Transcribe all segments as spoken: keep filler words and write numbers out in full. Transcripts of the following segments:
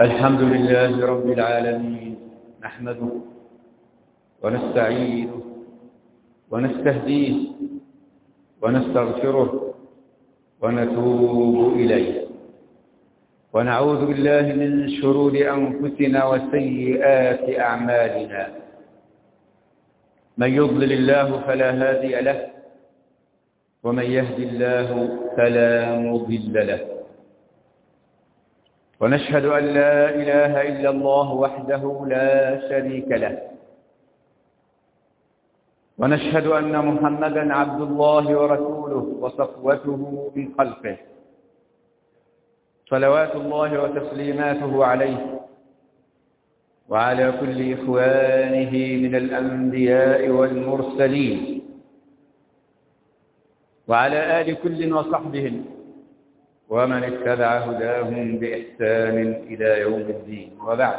الحمد لله رب العالمين، نحمده ونستعينه ونستهديه ونستغفره ونتوب إليه، ونعوذ بالله من شرور أنفسنا وسيئات أعمالنا. من يضلل الله فلا هادي له، ومن يهد الله فلا مضل له. ونشهد أن لا إله إلا الله وحده لا شريك له، ونشهد أن محمدًا عبد الله ورسوله وصفوته من خلقه، صلوات الله وتسليماته عليه وعلى كل إخوانه من الأنبياء والمرسلين، وعلى آل كل وصحبهم ومن اتبع هداهم بإحسان إلى يوم الدين. وبعد،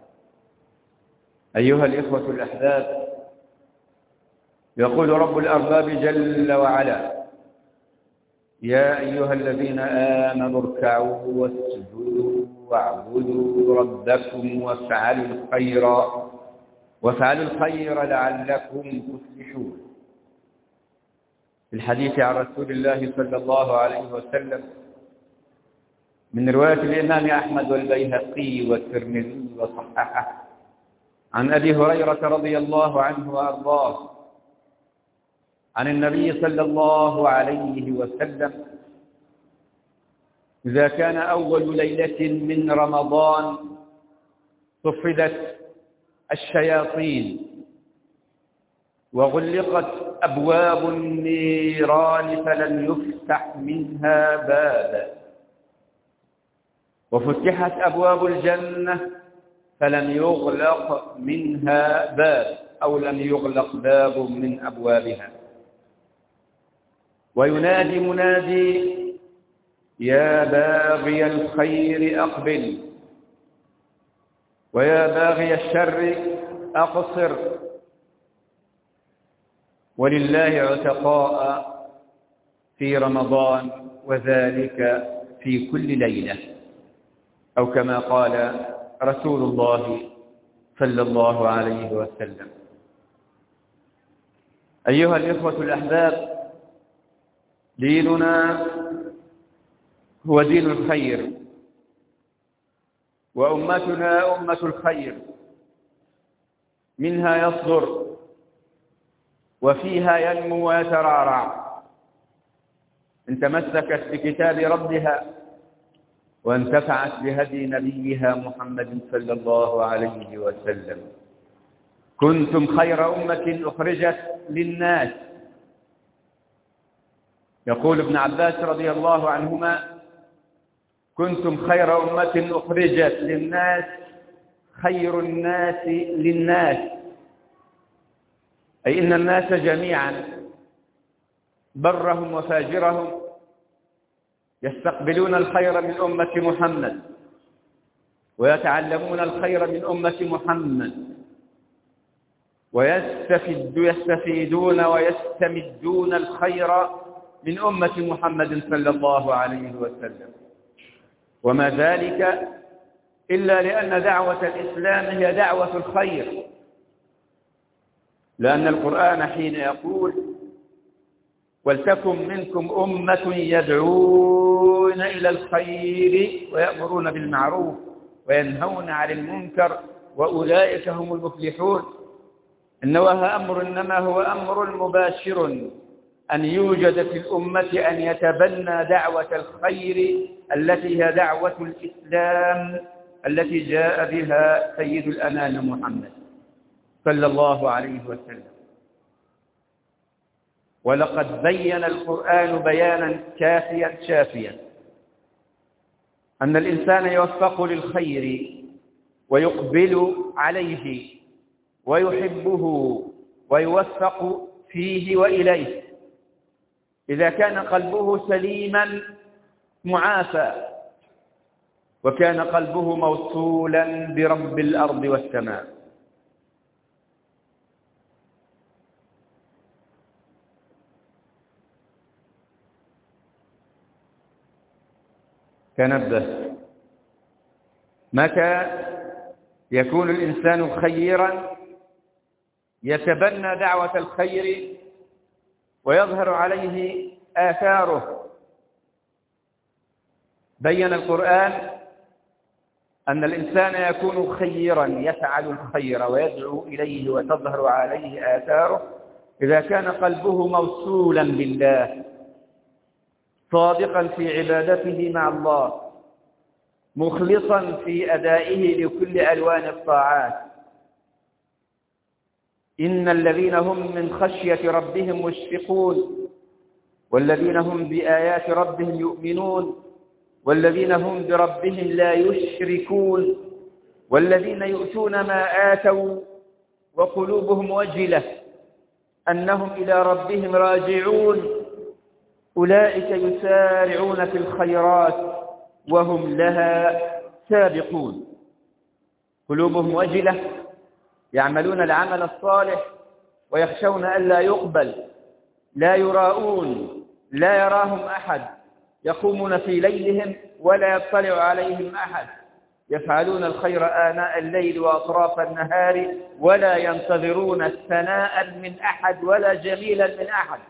أيها الإخوة الأحباب، يقول رب الأرباب جل وعلا: يا أيها الذين آمنوا اركعوا واسجدوا واعبدوا ربكم وافعلوا الخير وافعلوا الخير لعلكم تفلحون. في الحديث عن رسول الله صلى الله عليه وسلم من رواية الإمام أحمد والبيهقي والترمذي وصححه عن أبي هريرة رضي الله عنه وأرضاه عن النبي صلى الله عليه وسلم: إذا كان أول ليلة من رمضان صفدت الشياطين وغلقت أبواب النيران فلم يفتح منها باب، وفتحت أبواب الجنة فلم يغلق منها باب أو لم يغلق باب من أبوابها. وينادي منادي: يا باغي الخير أقبل، ويا باغي الشر أقصر. ولله عتقاء في رمضان، وذلك في كل ليلة، أو كما قال رسول الله صلى الله عليه وسلم. أيها الإخوة الأحباب، ديننا هو دين الخير، وأمتنا أمة الخير، منها يصدر وفيها ينمو ويترعرع، إن تمسكت بكتاب ربها وانتفعت بهدي نبيها محمد صلى الله عليه وسلم. كنتم خير أمة أخرجت للناس. يقول ابن عباس رضي الله عنهما: كنتم خير أمة أخرجت للناس، خير الناس للناس، أي إن الناس جميعا برهم وفاجرهم يستقبلون الخير من أمة محمد، ويتعلمون الخير من أمة محمد، ويستفيد يستفيدون ويستمدون الخير من أمة محمد صلى الله عليه وسلم. وما ذلك إلا لأن دعوة الإسلام هي دعوة الخير، لأن القرآن حين يقول: ولتكن منكم أمة يدعون إلى الخير ويأمرون بالمعروف وينهون عن المنكر وأولئك هم المفلحون، إنه أمر إنما هو أمر مباشر أن يوجد في الأمة أن يتبنى دعوة الخير التي هي دعوة الإسلام التي جاء بها سيد الأنام محمد صلى الله عليه وسلم. ولقد بين القرآن بيانا كافيا شافيا أن الإنسان يوفق للخير ويقبل عليه ويحبه ويوفق فيه وإليه إذا كان قلبه سليما معافى، وكان قلبه موصولا برب الأرض والسماء. تنبه، متى يكون الإنسان خيرا يتبنى دعوة الخير ويظهر عليه آثاره. بين القرآن أن الإنسان يكون خيرا يفعل الخير ويدعو إليه وتظهر عليه آثاره إذا كان قلبه موصولا بالله، صادقا في عبادته مع الله، مخلصا في أدائه لكل ألوان الطاعات. إن الذين هم من خشية ربهم مشفقون، والذين هم بآيات ربهم يؤمنون، والذين هم بربهم لا يشركون، والذين يؤتون ما آتوا وقلوبهم وجلة أنهم إلى ربهم راجعون أولئك يسارعون في الخيرات وهم لها سابقون. قلوبهم وجلة، يعملون العمل الصالح ويخشون ألا يقبل، لا يراؤون، لا يراهم أحد، يقومون في ليلهم ولا يطلع عليهم أحد، يفعلون الخير آناء الليل وأطراف النهار ولا ينتظرون ثناء من أحد ولا جميلا من أحد.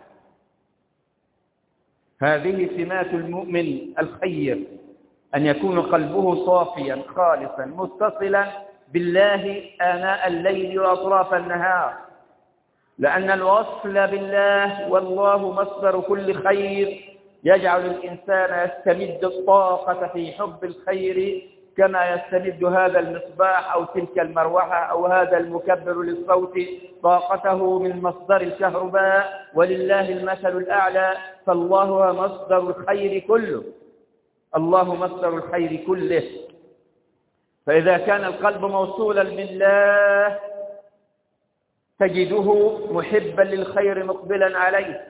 هذه سمات المؤمن الخير، أن يكون قلبه صافيا خالصا متصلا بالله آناء الليل وأطراف النهار، لأن الوصل بالله والله مصدر كل خير يجعل الإنسان يستمد الطاقة في حب الخير كما يستمد هذا المصباح أو تلك المروحة أو هذا المكبر للصوت طاقته من مصدر الكهرباء، ولله المثل الأعلى، فالله هو مصدر الخير كله، الله مصدر الخير كله. فإذا كان القلب موصولا بالله تجده محبا للخير مقبلا عليه.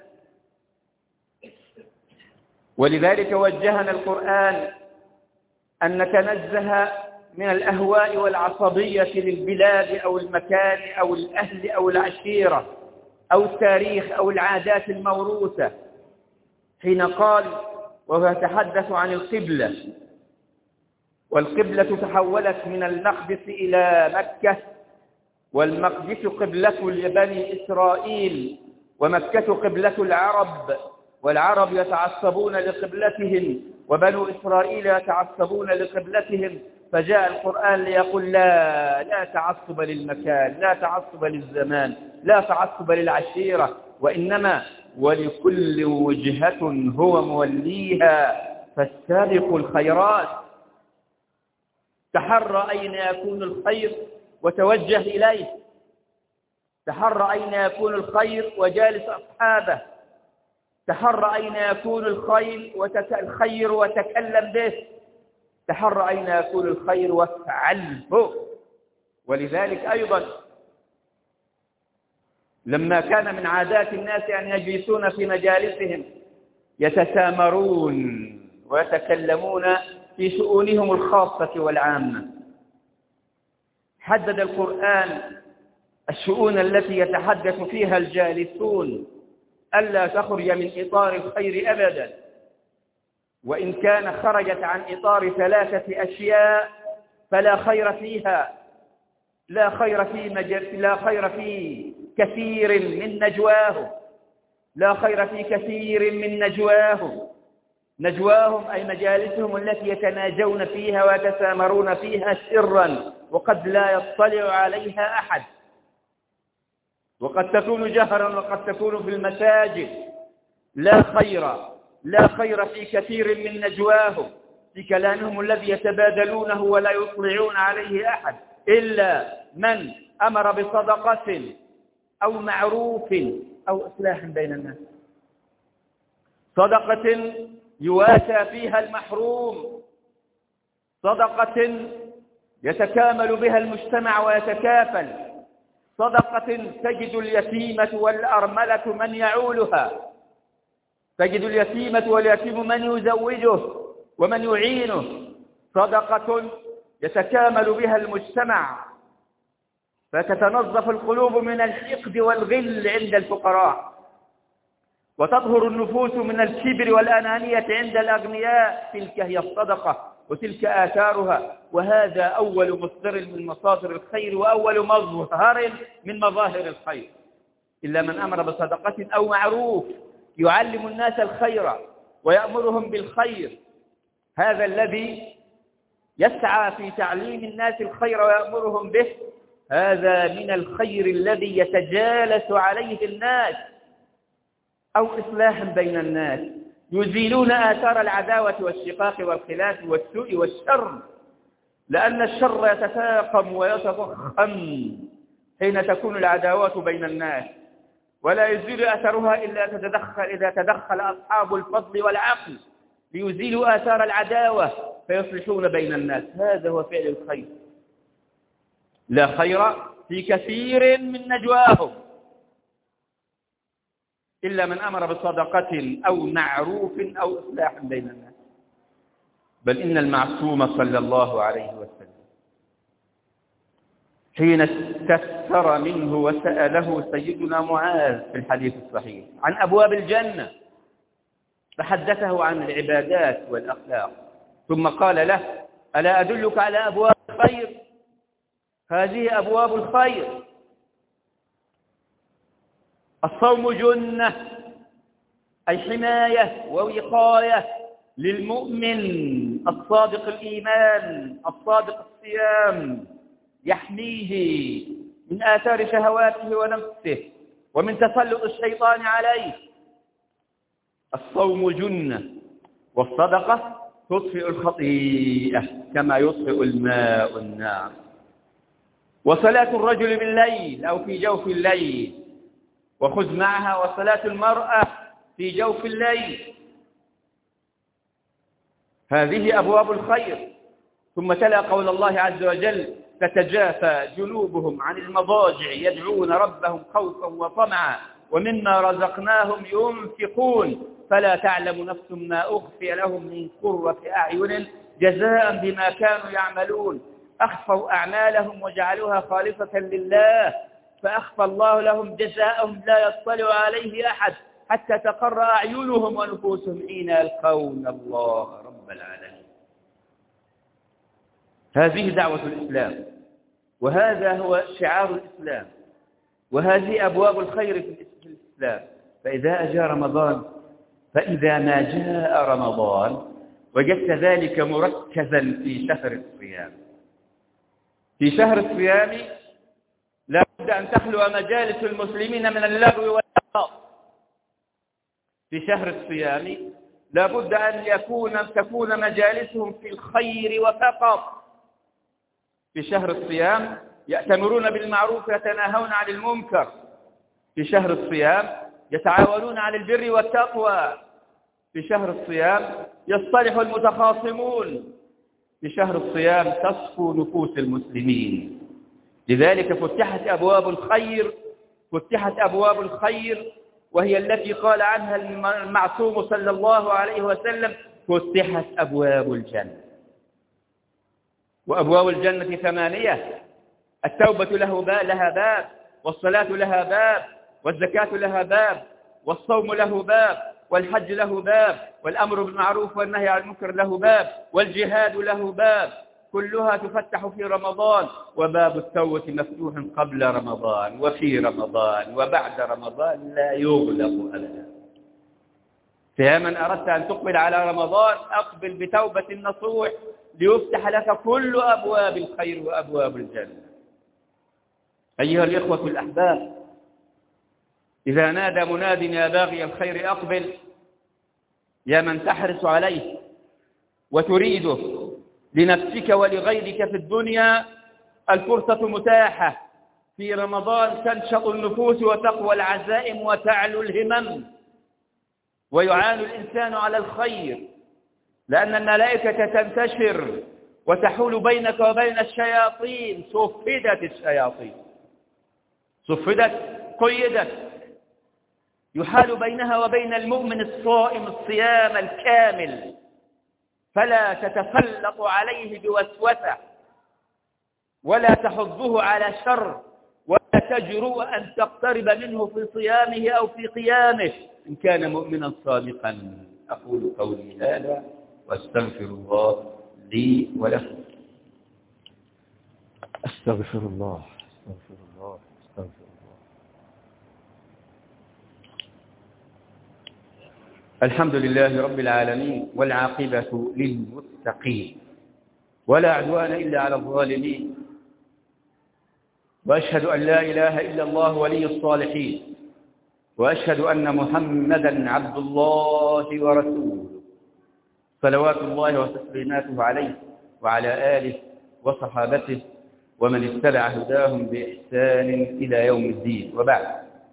ولذلك وجهنا القرآن أن نتنزه من الأهواء والعصبية للبلاد أو المكان أو الأهل أو العشيرة أو التاريخ أو العادات الموروثة، حين قال وهو يتحدث عن القبلة، والقبلة تحولت من المقدس إلى مكة، والمقدس قبلة لبني إسرائيل، ومكة قبلة العرب، والعرب يتعصبون لقبلتهم وبنو إسرائيل يتعصبون لقبلتهم. فجاء القرآن ليقول لا لا تعصب للمكان، لا تعصب للزمان، لا تعصب للعشيرة، وإنما ولكل وجهة هو موليها فاستبقوا الخيرات. تحرى أين يكون الخير وتوجه إليه، تحرى أين يكون الخير وجالس أصحابه، تحرى أين يكون الخير وتخير وتكلم به، تحرى أين يكون الخير وافعله. ولذلك أيضا لما كان من عادات الناس أن يجلسون في مجالسهم يتسامرون ويتكلمون في شؤونهم الخاصة والعامة، حدد القرآن الشؤون التي يتحدث فيها الجالسون ألا تخرج من إطار الخير أبدا، وإن كان خرجت عن إطار ثلاثة أشياء فلا خير فيها. لا خير في مجل لا خير في كثير من نجواهم، لا خير في كثير من نجواهم نجواهم أي مجالسهم التي يتناجون فيها ويتسامرون فيها سرا وقد لا يطلع عليها أحد، وقد تكون جهرا وقد تكون في المساجد. لا خير لا خير في كثير من نجواهم، في كلامهم الذي يتبادلونه ولا يطلعون عليه أحد إلا من أمر بصدقة أو معروف أو إصلاح بين الناس، صدقة يواسى فيها المحروم، صدقة يتكامل بها المجتمع ويتكافل، صدقة تجد اليتيمة والأرملة من يعولها، تجد اليتيمة واليتيم من يزوجه ومن يعينه، صدقة يتكامل بها المجتمع فتتنظف القلوب من الحقد والغل عند الفقراء، وتطهر النفوس من الكبر والأنانية عند الأغنياء. تلك هي الصدقة، وتلك آثارها، وهذا أول مصدر من مصادر الخير وأول مظهر من مظاهر الخير. إلا من أمر بصدقة أو معروف يعلم الناس الخير ويأمرهم بالخير، هذا الذي يسعى في تعليم الناس الخير ويأمرهم به، هذا من الخير الذي يتجالس عليه الناس. أو إصلاح بين الناس، يزيلون آثار العداوة والشقاق والخلاف والسوء والشر، لأن الشر يتفاقم ويتضخم حين تكون العداوات بين الناس، ولا يزيل أثرها إلا تتدخل إذا تدخل أصحاب الفضل والعقل ليزيلوا آثار العداوة فيصلحون بين الناس. هذا هو فعل الخير. لا خير في كثير من نجواهم إلا من أمر بصدقة أو معروف أو إصلاح بين الناس. بل إن المعصوم صلى الله عليه وسلم حين استفسر منه وسأله سيدنا معاذ في الحديث الصحيح عن أبواب الجنة، فحدثه عن العبادات والأخلاق، ثم قال له: ألا أدلك على أبواب الخير؟ هذه أبواب الخير. الصوم جنة، أي حماية ووقاية للمؤمن الصادق الإيمان الصادق الصيام، يحميه من آثار شهواته ونفسه ومن تسلط الشيطان عليه. الصوم جنة، والصدقة تطفئ الخطيئة كما يطفئ الماء النار. وصلاة الرجل بالليل أو في جوف الليل، وخذ معها وصلاة المرأة في جوف الليل، هذه أبواب الخير. ثم تلا قول الله عز وجل: تتجافى جنوبهم عن المضاجع يدعون ربهم خوفا وطمعا ومما رزقناهم ينفقون فلا تعلم نفس ما أخفي لهم من قرة أعين جزاء بما كانوا يعملون. أخفوا أعمالهم وجعلوها خالصة لله فأخفى الله لهم جزاءهم لا يطلع عليه أحد حتى تقر أعينهم ونفوسهم حين يلقون الله رب العالمين. هذه دعوة الإسلام، وهذا هو شعار الإسلام، وهذه أبواب الخير في الإسلام. فإذا أجى رمضان، فإذا ما جاء رمضان وجدت ذلك مركزا في شهر الصيام. في شهر الصيام لا بد أن تخلو مجالس المسلمين من اللغو والإلغاء. في شهر الصيام لا بد أن يكون تكون مجالسهم في الخير وفقط. في شهر الصيام يأتمرون بالمعروف ويتناهون عن المنكر. في شهر الصيام يتعاونون على البر والتقوى. في شهر الصيام يصطلح المتخاصمون. في شهر الصيام تصفو نفوس المسلمين. لذلك فتحت أبواب الخير، فتحت أبواب الخير، وهي التي قال عنها المعصوم صلى الله عليه وسلم: فتحت أبواب الجنة. وأبواب الجنة ثمانية: التوبة له باب لها باب، والصلاة لها باب، والزكاة لها باب، والصوم له باب، والحج له باب، والأمر بالمعروف والنهي عن المنكر له باب، والجهاد له باب. كلها تفتح في رمضان، وباب التوبة مفتوح قبل رمضان وفي رمضان وبعد رمضان لا يغلق أبدا. فيا من أردت أن تقبل على رمضان أقبل بتوبة نصوح ليفتح لك كل أبواب الخير وأبواب الجنة. أيها الإخوة الأحباب، إذا نادى مناد: يا باغي الخير أقبل، يا من تحرص عليه وتريده لنفسك ولغيرك في الدنيا، الفرصة متاحة. في رمضان تنشط النفوس وتقوى العزائم وتعلو الهمم، ويعان الإنسان على الخير، لأن الملائكة تنتشر وتحول بينك وبين الشياطين. صفدت الشياطين، صفدت قيدت، يحال بينها وبين المؤمن الصائم الصيام الكامل، فلا تتسلط عليه بوسوسة ولا تحضه على شر ولا تجرؤ أن تقترب منه في صيامه أو في قيامه إن كان مؤمنا صادقا. أقول قولي هذا وأستغفر الله لي ولكم. أستغفر الله أستغفر الله أستغفر الله. الحمد لله رب العالمين، والعاقبة للمتقين، ولا عدوان إلا على الظالمين، وأشهد أن لا إله إلا الله ولي الصالحين، وأشهد أن محمدًا عبد الله ورسوله، صلوات الله وتسليماته عليه وعلى آله وصحابته ومن اتبع هداهم بإحسان إلى يوم الدين. وبعد،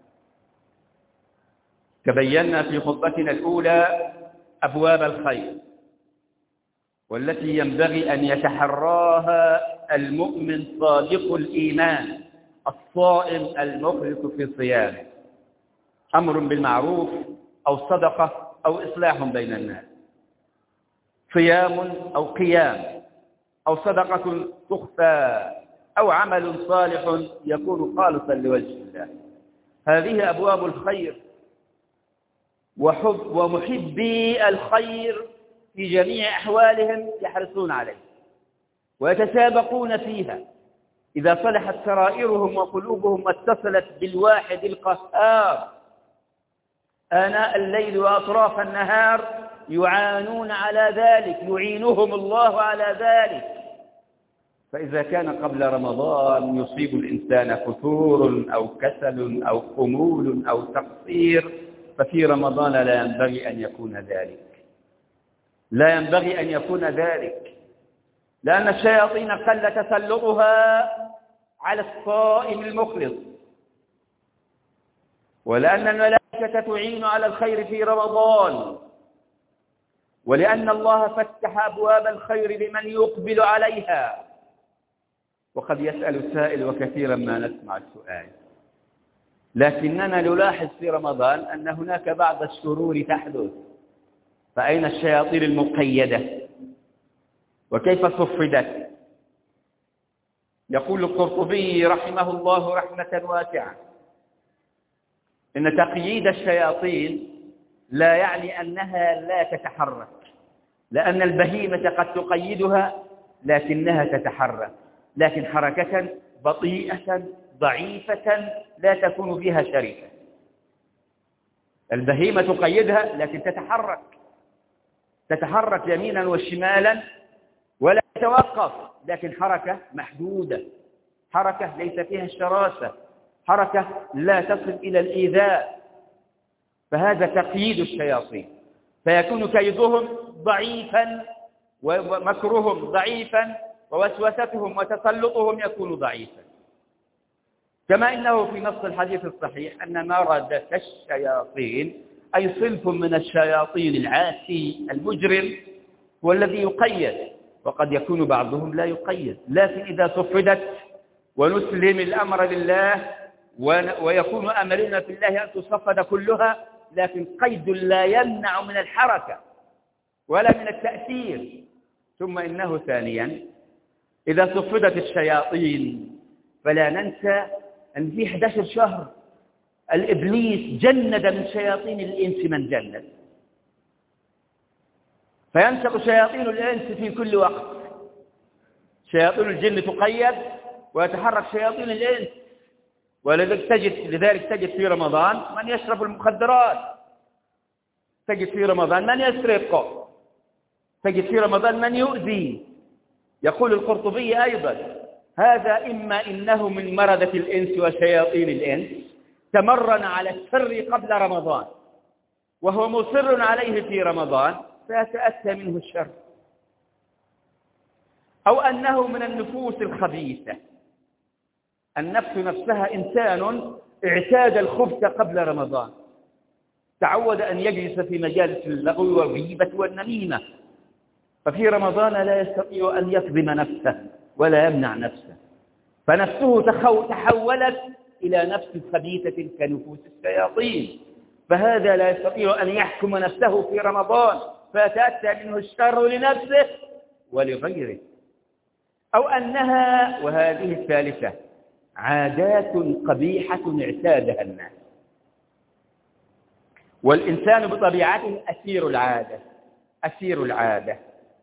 تبينا في خطبتنا الأولى أبواب الخير، والتي ينبغي أن يتحراها المؤمن صادق الإيمان الصائم المخلص في صيامه: أمر بالمعروف أو صدقة أو إصلاح بين الناس، صيام أو قيام أو صدقة تخفى أو عمل صالح يكون خالصا لوجه الله. هذه أبواب الخير، وحب ومحبي الخير في جميع أحوالهم يحرصون عليه ويتسابقون فيها. إذا صلحت سرائرهم وقلوبهم واتصلت بالواحد القهار آناء الليل وأطراف النهار يعانون على ذلك، يعينهم الله على ذلك. فإذا كان قبل رمضان يصيب الإنسان فتور أو كسل أو خمول أو تقصير، ففي رمضان لا ينبغي أن يكون ذلك، لا ينبغي أن يكون ذلك، لأن الشياطين قل تسلطها على الصائم المخلص، ولأن الملائكة تعين على الخير في رمضان، ولأن الله فتح أبواب الخير لمن يقبل عليها. وقد يسأل السائل وكثيرا ما نسمع السؤال، لكننا نلاحظ في رمضان أن هناك بعض الشرور تحدث، فأين الشياطين المقيدة وكيف صفدت؟ يقول القرطبي رحمه الله رحمة واسعة: إن تقييد الشياطين لا يعني أنها لا تتحرك، لأن البهيمة قد تقيدها لكنها تتحرك، لكن حركة بطيئة ضعيفة لا تكون فيها شركة. البهيمة تقيدها لكن تتحرك، تتحرك يمينا وشمالا ولا تتوقف، لكن حركة محدودة، حركة ليس فيها الشراسة، حركة لا تصل إلى الإيذاء. فهذا تقييد الشياطين، فيكون كيدهم ضعيفا ومكرهم ضعيفا ووسوستهم وتسلطهم يكون ضعيفا. كما إنه في نص الحديث الصحيح أن مردة الشياطين أي صنف من الشياطين العاسي المجرم هو الذي يقيد، وقد يكون بعضهم لا يقيد، لكن إذا صفدت ونسلم الأمر لله ويكون أمرنا في الله أن تصفد كلها، لكن قيد لا يمنع من الحركة ولا من التأثير. ثم إنه ثانيا إذا صفدت الشياطين فلا ننسى أن في أحد عشر شهر الإبليس جند من شياطين الإنس من جند، فينشق شياطين الإنس في كل وقت. شياطين الجن تقيد ويتحرك شياطين الإنس، ولذلك تجد لذلك تجد في رمضان من يشرب المخدرات، تجد في رمضان من يسرق، تجد في رمضان من يؤذي. يقول القرطبي أيضا: هذا إما إنه من مردة الإنس وشياطين الإنس تمرن على الشر قبل رمضان وهو مصر عليه في رمضان فيتأتى منه الشر، أو أنه من النفوس الخبيثة. النفس نفسها إنسان اعتاد الخبث قبل رمضان، تعود أن يجلس في مجالس اللغو والغيبة والنميمة، ففي رمضان لا يستطيع أن يكظم نفسه ولا يمنع نفسه، فنفسه تحولت إلى نفس خبيثة كنفوس الشياطين، فهذا لا يستطيع أن يحكم نفسه في رمضان فيتأتى منه الشر لنفسه ولغيره. أو أنها، وهذه الثالثة، عادات قبيحة اعتادها الناس، والإنسان بطبيعته أسير العادة، أسير العادة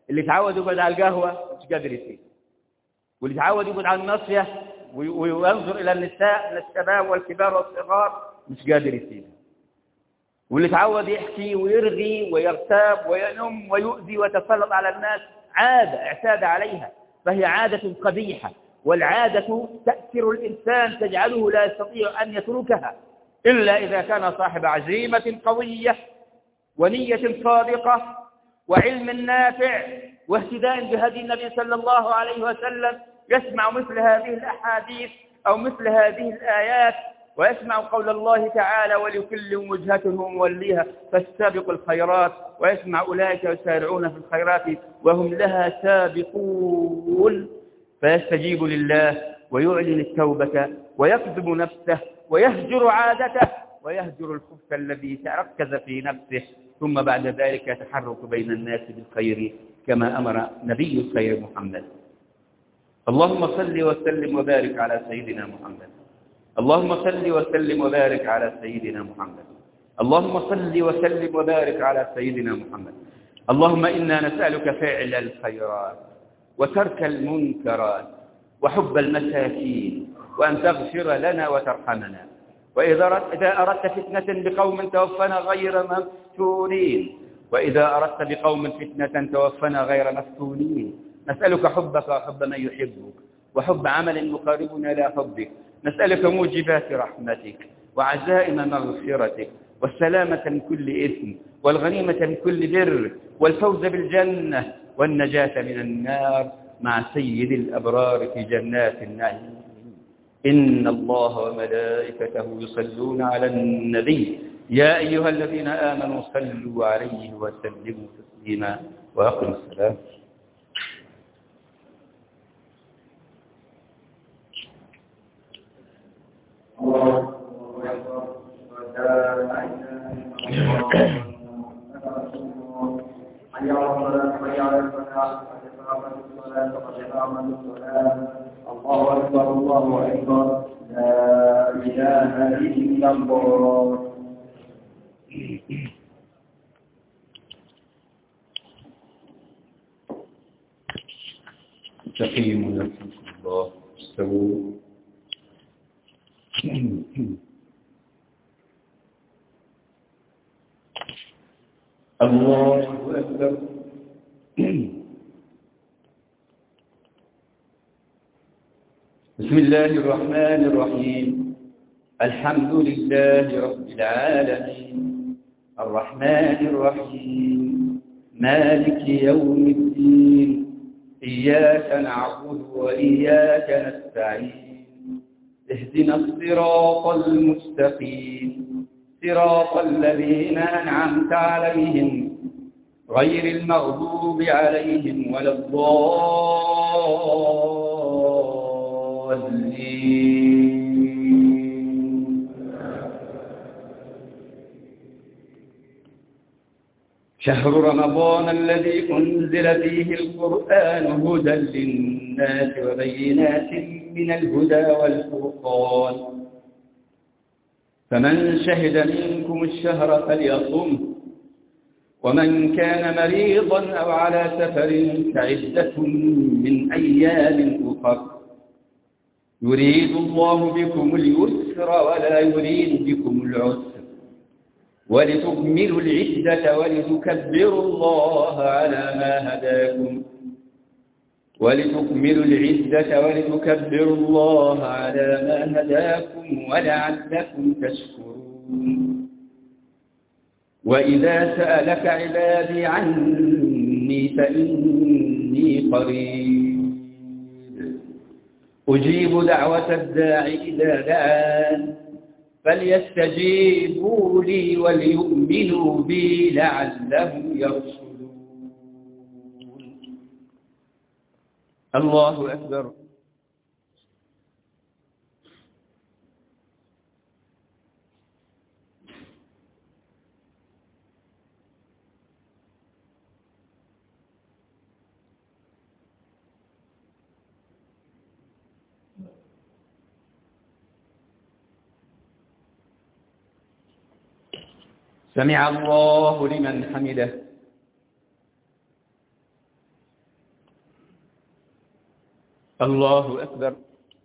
اللي تعود يقعد على القهوة مش قادر يسيب، واللي تعود يقعد على الناصية وينظر إلى النساء من الشباب والكبار والصغار مش قادر يسيب، واللي تعود يحكي ويرغي ويغتاب وينم ويؤذي ويتسلط على الناس عادة اعتاد عليها، فهي عادة قبيحة، والعادة تأثر الإنسان تجعله لا يستطيع أن يتركها إلا إذا كان صاحب عزيمة قوية ونية صادقة وعلم نافع واهتداء بهدي النبي صلى الله عليه وسلم، يسمع مثل هذه الأحاديث أو مثل هذه الآيات ويسمع قول الله تعالى ولكل وجهة موليها فاستبقوا الخيرات، ويسمع أولئك يسارعون في الخيرات وهم لها سابقون، فيستجيب لله ويعلن التوبة ويكذب نفسه ويهجر عادته ويهجر الخبث الذي تركز في نفسه، ثم بعد ذلك يتحرك بين الناس بالخير كما أمر نبي الخير محمد. اللهم صل وسلم وبارك على سيدنا محمد. اللهم صل وسلم وبارك على سيدنا محمد. اللهم صل وسلم وبارك على سيدنا محمد. اللهم إنا نسألك فعل الخيرات وترك المنكرات وحب المساكين، وأن تغفر لنا وترحمنا، وإذا أردت فتنة بقوم توفنا غير مفتونين، وإذا أردت بقوم فتنة توفنا غير مفتونين. نسألك حبك وحب من يحبك، وحب عمل يقاربنا إلى حبك. نسألك موجبات رحمتك وعزائم مغفرتك والسلامة من كل إثم والغنيمة من كل بر والفوز بالجنة والنجاة من النار مع سيد الأبرار في جنات النعيم. إن الله وملائكته يصلون على النبي يا أيها الذين آمنوا صلوا عليه وسلموا تسليما وأقم السلام. الله أكبر الله أكبر لا إله إلا الله. استقيموا يرحمكم الله. استووا. الله أكبر. بسم الله الرحمن الرحيم. الحمد لله رب العالمين الرحمن الرحيم مالك يوم الدين إياك نعبد وإياك نستعين اهدنا الصراط المستقيم صراط الذين أنعمت عليهم غير المغضوب عليهم ولا الضالين. شهر رمضان الذي أنزل فيه القرآن هدى للناس وبينات من الهدى والفرقان، فمن شهد منكم الشهر فليصمه، ومن كان مريضا أو على سفر فعدة من أيام أخر، يريد الله بكم اليسر ولا يريد بكم العسر، ولتكملوا العدة ولتكبروا الله على ما هداكم ولتكملوا العدة ولتكبروا الله على ما هداكم ولعلكم تشكرون. وإذا سألك عبادي عني فإني قريب أجيب دعوة الداع إذا دعان فليستجيبوا لي وليؤمنوا بي لعلهم يرشدون. الله أكبر. سمع الله لمن حمده. الله أكبر.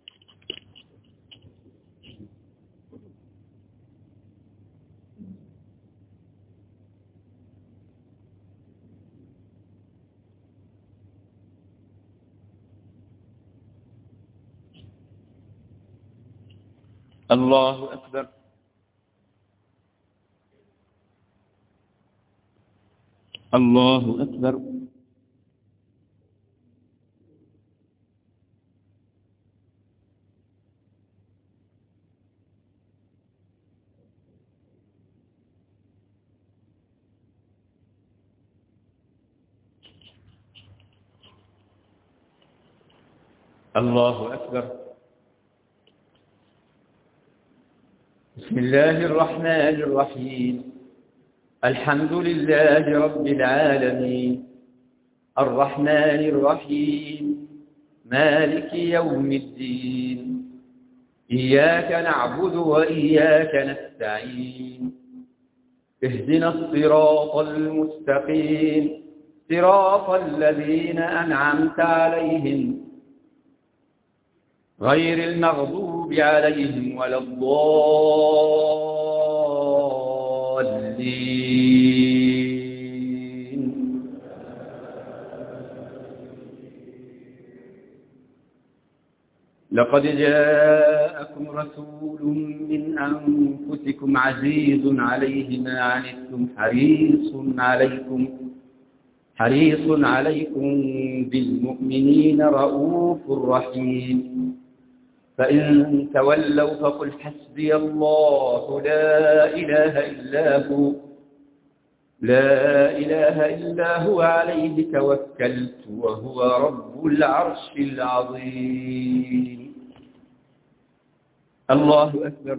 الله أكبر. الله أكبر. الله أكبر. بسم الله الرحمن الرحيم. الحمد لله رب العالمين الرحمن الرحيم مالك يوم الدين إياك نعبد وإياك نستعين اهدنا الصراط المستقيم صراط الذين أنعمت عليهم غير المغضوب عليهم ولا الضالين. لقد جاءكم رسول من أنفسكم عزيز عليه ما عنتم حريص عليكم حريص عليكم بالمؤمنين رؤوف رحيم. فإن تولوا فقل حسبي الله لا إله إلا هو لا إله إلا هو عليه توكلت وهو رب العرش العظيم. الله أكبر.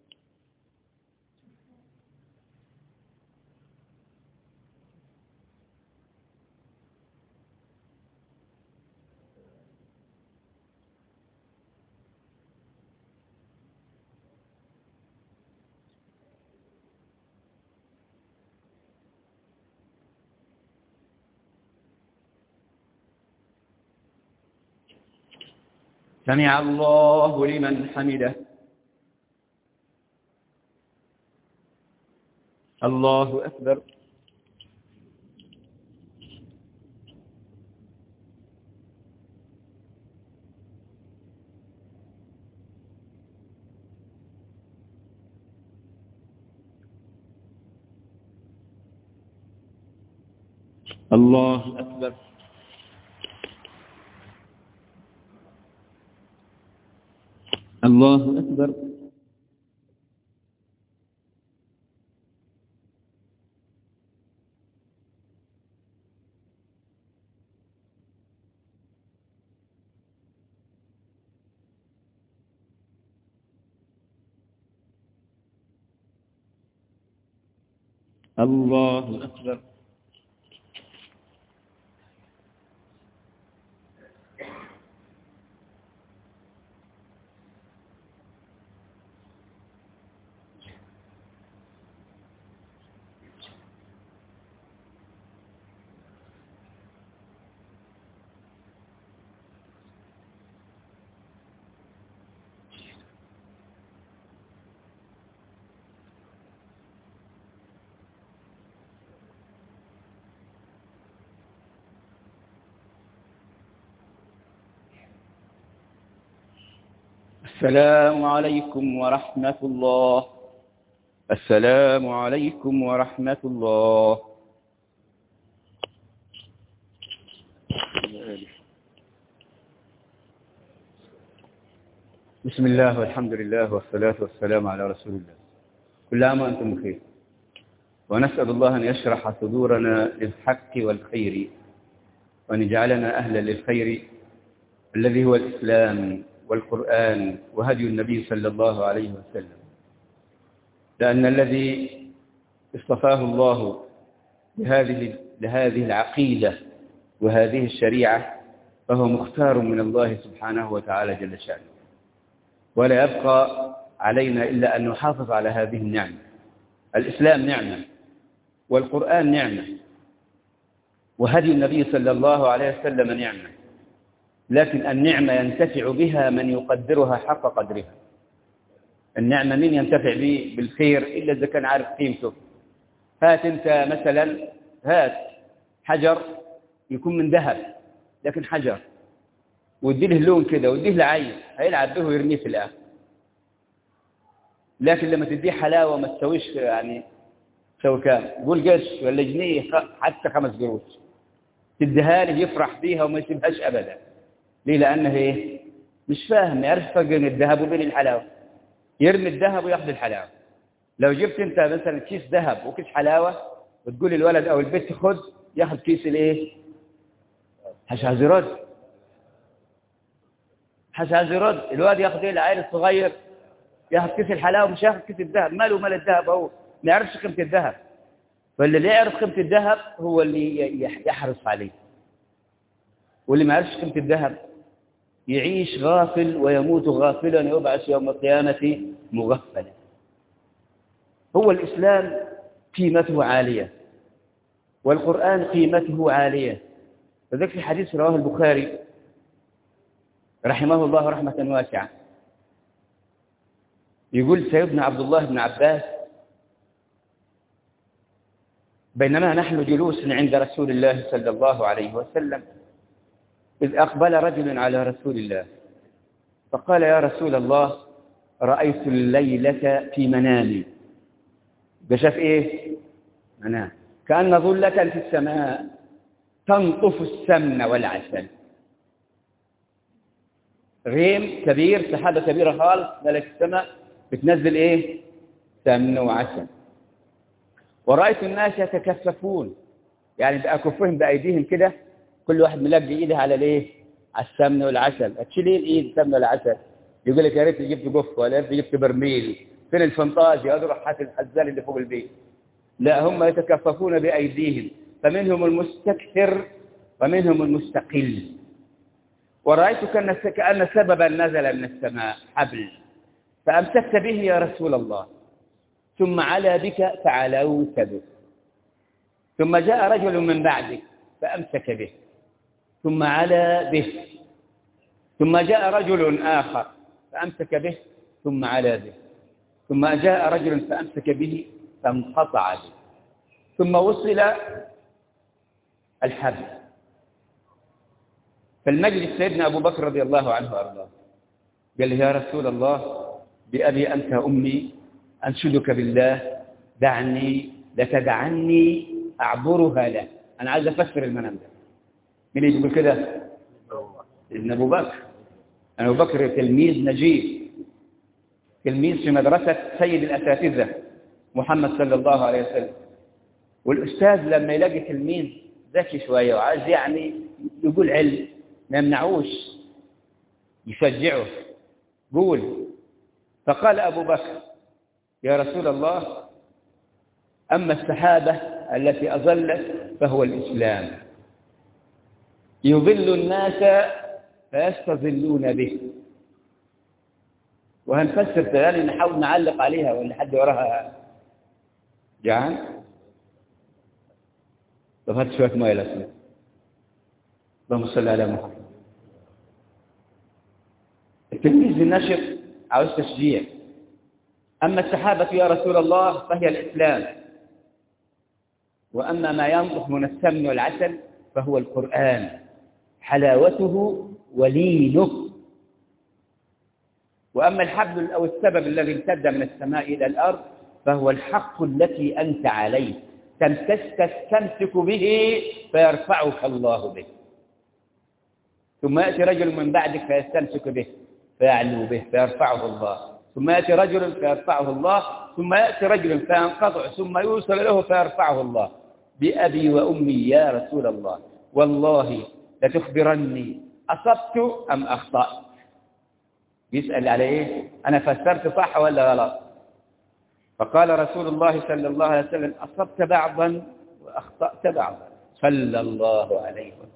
سمع الله لمن حمده. الله أكبر. الله أكبر. الله أكبر. الله أكبر. السلام عليكم ورحمة الله. السلام عليكم ورحمة الله. بسم الله والحمد لله والصلاة والسلام على رسول الله. كل عام وأنتم بخير، ونسأل الله أن يشرح صدورنا للحق والخير، وأن يجعلنا أهلا للخير الذي هو الإسلام والقرآن وهدي النبي صلى الله عليه وسلم، لأن الذي اصطفاه الله لهذه لهذه العقيدة وهذه الشريعة فهو مختار من الله سبحانه وتعالى جل شأنه، ولا يبقى علينا إلا أن نحافظ على هذه النعمة. الإسلام نعمة، والقرآن نعمة، وهدي النبي صلى الله عليه وسلم نعمة، لكن النعمة ينتفع بها من يقدرها حق قدرها. النعمة من ينتفع به بالخير إلا إذا كان عارف قيمته. هات أنت مثلا هات حجر يكون من ذهب لكن حجر، وادي له لون كده واديه لعين هيلعب به ويرميه في الآخر. لكن لما تديه حلاوة ما تسويش يعني تسوي كام، قول قرش ولا جنيه حتى خمس قروش تديها له يفرح بيها وما يسيبهاش أبدا. ليه؟ لأنه إيه؟ مش فاهم، ما يعرف فرق بين الذهب وبين الحلاوة، يرمي الذهب وياخذ الحلاوة. لو جبت أنت مثلا كيس ذهب وكيس حلاوة وتقول الولد أو البنت خذ، ياخذ كيس الإيه؟ حشازرد. حشازرد الواد ياخذ إيه؟ العيل الصغير ياخذ كيس الحلاوة مش ياخذ كيس الذهب. ماله مال الذهب؟ هو ما يعرفش قيمة الذهب. فاللي يعرف قيمة الذهب هو اللي يحرص عليه، واللي ما يعرفش قيمة الذهب يعيش غافل ويموت غافلا يبعث يوم القيامة مغفلا. هو الإسلام قيمته عالية والقرآن قيمته عالية. فذلك في حديث رواه البخاري رحمه الله رحمة واسعة يقول سيدنا عبد الله بن عباس: بينما نحن جلوس عند رسول الله صلى الله عليه وسلم إذ أقبل رجل على رسول الله فقال: يا رسول الله، رأيت الليلة في منامي. بشاف إيه؟ منام كأن ظلة في السماء تنطف السمن والعسل. غيم كبير، سحابة كبيرة خالص ملك السماء بتنزل إيه؟ سمن وعسل. ورأيت الناس يتكففون، يعني بأكفهم بأيديهم كده، كل واحد ملاقي إيده على الإيه؟ على السمن والعسل. هتشيل إيه الإيد السمن والعسل؟ يقول لك يا ريت جبت قف ولا ريت جبت برميل، فين الفنطاجي؟ أروح حاسب الحزال اللي فوق البيت. لا، هم يتكففون بأيديهم، فمنهم المستكثر ومنهم المستقل. ورأيت كأن سببا نزل من السماء حبل فأمسكت به يا رسول الله، ثم علا بك فعلوت به، ثم جاء رجل من بعدك فأمسك به ثم علا به، ثم جاء رجل آخر فأمسك به ثم علا به، ثم جاء رجل فأمسك به فانقطع به، ثم وصل الحبل. فالمجلس سيدنا أبو بكر رضي الله عنه وأرضاه قال له: يا رسول الله، بأبي أنت أمي أنشدك بالله دعني لتدعني أعبرها له. أنا عايز أفسر المنام ده. مين اللي يقول كده؟ ابن أبو بكر. أبو بكر تلميذ نجيب، تلميذ في مدرسة سيد الأساتذة محمد صلى الله عليه وسلم. والأستاذ لما يلاقي تلميذ ذكي شوية وعايز يعني يقول علم ما يمنعوش، يشجعه. قول. فقال أبو بكر: يا رسول الله، أما السحابة التي أظلت فهو الإسلام، يظل الناس فيستظلون به. وهنفسر تاني نحاول نعلق عليها ولا حد وراها جعان؟ طب هات شوية ماء لسنا. اللهم صل على محمد. التلميذ النشط عاوز تشجيع. أما السحابة يا رسول الله فهي الإسلام، وأما ما ينطق من السمن والعسل فهو القرآن، حلاوته ولينه. وأما الحبل أو السبب الذي امتد من السماء إلى الأرض فهو الحق التي أنت عليه، تستمسك به فيرفعك الله به. ثم يأتي رجل من بعدك فيستمسك به فيعلو به فيرفعه الله، ثم يأتي رجل فيرفعه الله، ثم يأتي رجل فينقطع ثم يوصل له فيرفعه الله. بأبي وأمي يا رسول الله، والله لتخبرني أصبت أم أخطأت. يسأل على إيه؟ أنا فسرت صح ولا غلط؟ فقال رسول الله صلى الله عليه وسلم: أصبت بعضا وأخطأت بعضا، صلى الله عليه وسلم.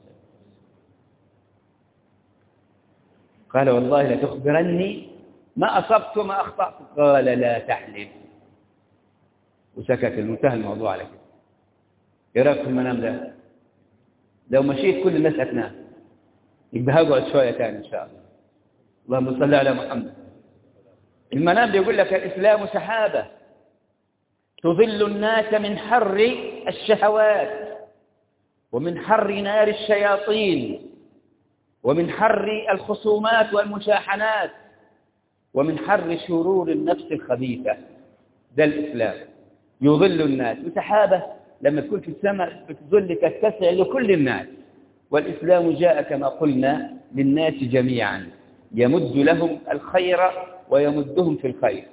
قال: والله لتخبرني ما أصبت ما أخطأت. قال: لا تحلف. وسكت. المنتهى الموضوع على كده. إيه رأيك في المنام ده؟ لو مشيت كل الناس هتنام. يبقى هقعد شوية تاني إن شاء الله. اللهم صل على محمد. المنام بيقول لك الإسلام سحابة تظل الناس من حر الشهوات ومن حر نار الشياطين ومن حر الخصومات والمشاحنات ومن حر شرور النفس الخبيثة. ده الإسلام يظل الناس. وسحابة لما تكون في السماء بتظل تتسع لكل الناس. والإسلام جاء كما قلنا للناس جميعا يمد لهم الخير ويمدهم في الخير.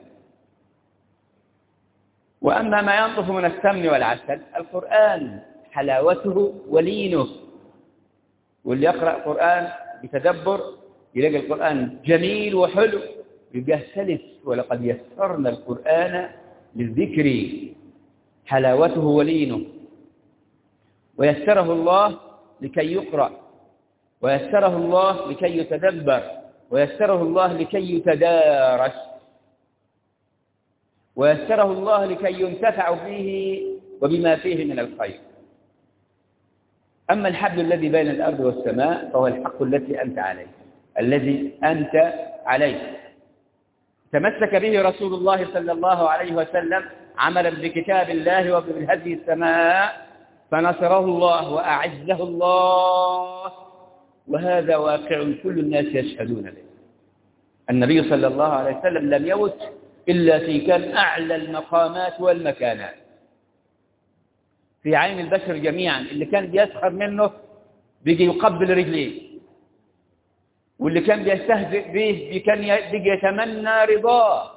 وأما ما ينطف من السمن والعسل القرآن حلاوته ولينه. واللي يقرأ القرآن بتدبر يلاقي القرآن جميل وحلو يبقى سلس. ولقد يسرنا القرآن للذكر حلاوته ولينه. ويسره الله لكي يقرأ ويسره الله لكي يتدبر ويسره الله لكي يتدارس ويسره الله لكي ينتفع به وبما فيه من الخير. أما الحبل الذي بين الأرض والسماء فهو الحق الذي أنت عليه الذي أنت عليه. تمسك به رسول الله صلى الله عليه وسلم عملا بكتاب الله وبالهدي السماء فنصره الله وأعزه الله. وهذا واقع كل الناس يشهدون به. النبي صلى الله عليه وسلم لم يمت إلا في كان أعلى المقامات والمكانات في عين البشر جميعا. اللي كان بيسخر منه بيجي يقبل رجليه واللي كان بيستهزئ به كان بيجي يتمنى رضاه.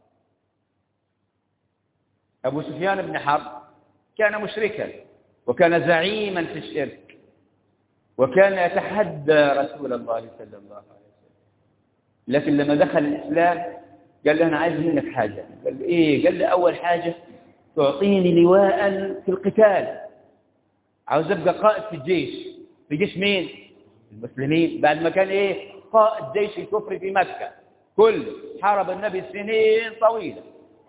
أبو سفيان بن حرب كان مشركا وكان زعيما في الشرك وكان يتحدى رسول الله صلى الله عليه وسلم. لكن لما دخل الإسلام قال له أنا عايز منك حاجة. قال له إيه؟ قال له أول حاجة تعطيني لواء في القتال. عاوز أبقى قائد في الجيش. في جيش مين؟ المسلمين. بعد ما كان إيه؟ قائد جيش الكفر في مكة كل حارب النبي سنين طويلة